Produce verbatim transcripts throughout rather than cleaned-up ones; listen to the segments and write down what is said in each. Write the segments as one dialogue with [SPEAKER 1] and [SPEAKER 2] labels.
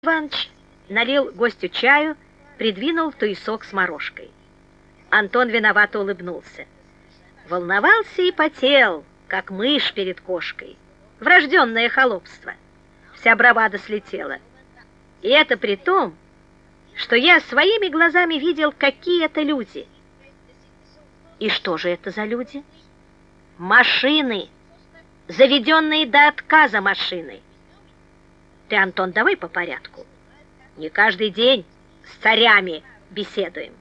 [SPEAKER 1] Иваныч налил гостю чаю, придвинул туесок с морожкой. Антон виновато улыбнулся. Волновался и потел, как мышь перед кошкой. Врожденное холопство. Вся бравада слетела. И это при том, что я своими глазами видел, какие это люди. И что же это за люди? Машины, заведенные до отказа машины. Ты, Антон, давай по порядку. Не каждый день с царями беседуем.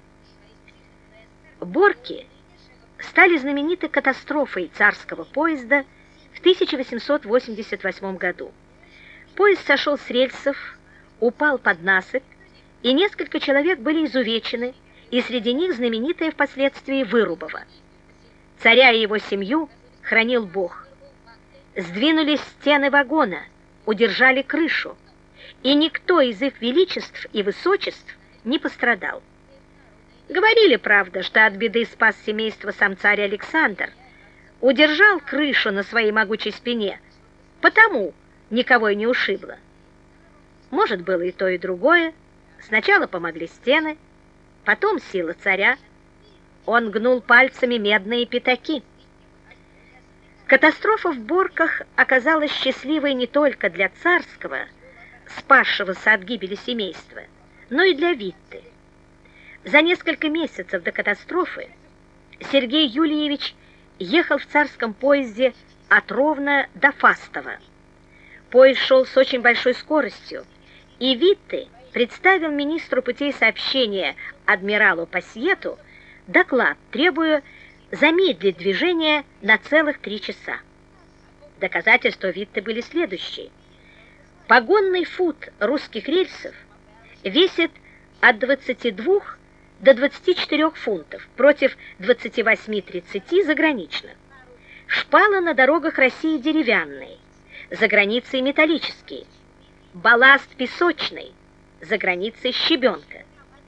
[SPEAKER 1] Борки стали знаменитой катастрофой царского поезда в тысяча восемьсот восемьдесят восьмом году. Поезд сошел с рельсов, упал под насыпь, и несколько человек были изувечены, и среди них знаменитая впоследствии Вырубова. Царя и его семью хранил Бог. Сдвинулись стены вагона, удержали крышу, и никто из их величеств и высочеств не пострадал. Говорили, правда, что от беды спас семейство сам царь Александр, удержал крышу на своей могучей спине, потому никого и не ушибло. Может, было и то, и другое. Сначала помогли стены, потом сила царя. Он гнул пальцами медные пятаки. Катастрофа в Борках оказалась счастливой не только для царского, спасшегося от гибели семейства, но и для Витты. За несколько месяцев до катастрофы Сергей Юлиевич ехал в царском поезде от Ровно до Фастова. Поезд шел с очень большой скоростью, и Витте представил министру путей сообщения адмиралу Пасьету доклад, требуя замедлить движение на целых три часа. Доказательства Витте были следующие. Погонный фут русских рельсов весит от двадцати двух до двадцати четырёх фунтов против двадцати восьми тридцати заграничных. Шпалы на дорогах России деревянные, за границей металлические. Балласт песочный, за границей щебенка.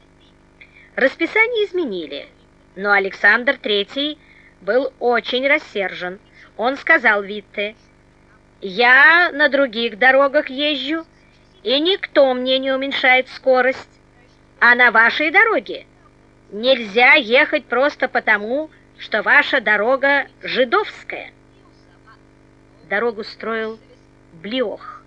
[SPEAKER 1] Расписание изменили, но Александр Третий был очень рассержен. Он сказал Витте: «Я на других дорогах езжу, и никто мне не уменьшает скорость, а на вашей дороге нельзя ехать просто потому, что ваша дорога жидовская». Дорогу строил Блиох.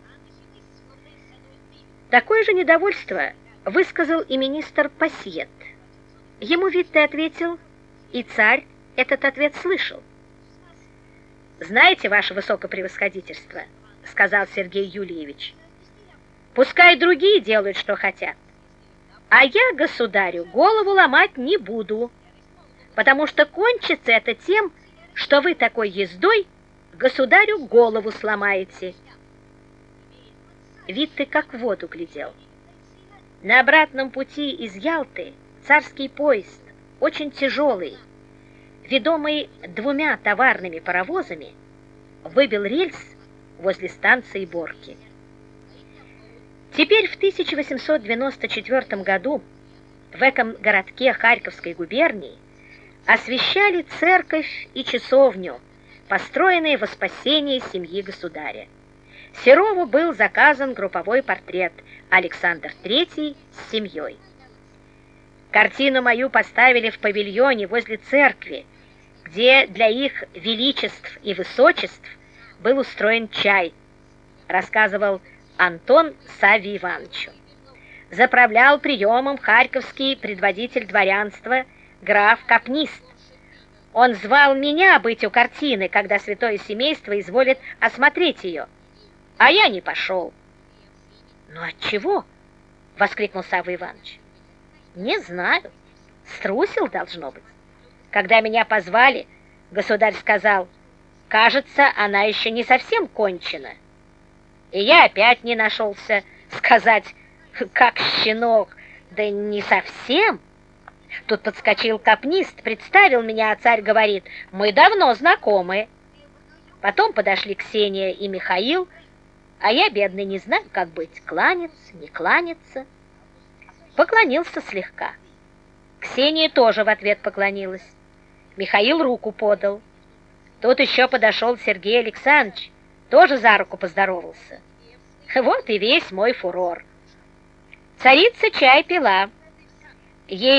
[SPEAKER 1] Такое же недовольство высказал и министр Пасьет. Ему Витте ответил, и царь этот ответ слышал. «Знаете, ваше высокопревосходительство, — сказал Сергей Юлиевич, — пускай другие делают, что хотят, а я, государю, голову ломать не буду, потому что кончится это тем, что вы такой ездой государю голову сломаете». Витте как в воду глядел. На обратном пути из Ялты царский поезд, очень тяжелый, ведомый двумя товарными паровозами, выбил рельс возле станции Борки. Теперь в тысяча восемьсот девяносто четвёртом году в этом городке Харьковской губернии освящали церковь и часовню, построенные во спасение семьи государя. Серову был заказан групповой портрет Александр Третий с семьей. Картину мою поставили в павильоне возле церкви, где для их величеств и высочеств был устроен чай, рассказывал Антон Савве Ивановичу. Заправлял приемом харьковский предводитель дворянства граф Капнист. Он звал меня быть у картины, когда святое семейство изволит осмотреть ее, а я не пошел. «Ну отчего?» — воскликнул Савва Иванович. «Не знаю. Струсил, должно быть. Когда меня позвали, государь сказал: кажется, она еще не совсем кончена. И я опять не нашелся сказать, как щенок, да не совсем. Тут подскочил Капнист, представил меня, а царь говорит: мы давно знакомы. Потом подошли Ксения и Михаил, а я, бедный, не знаю, как быть, кланяться, не кланяться. Поклонился слегка. Ксения тоже в ответ поклонилась. Михаил руку подал. Тут еще подошел Сергей Александрович, тоже за руку поздоровался. Вот и весь мой фурор. Царица чай пила. Ей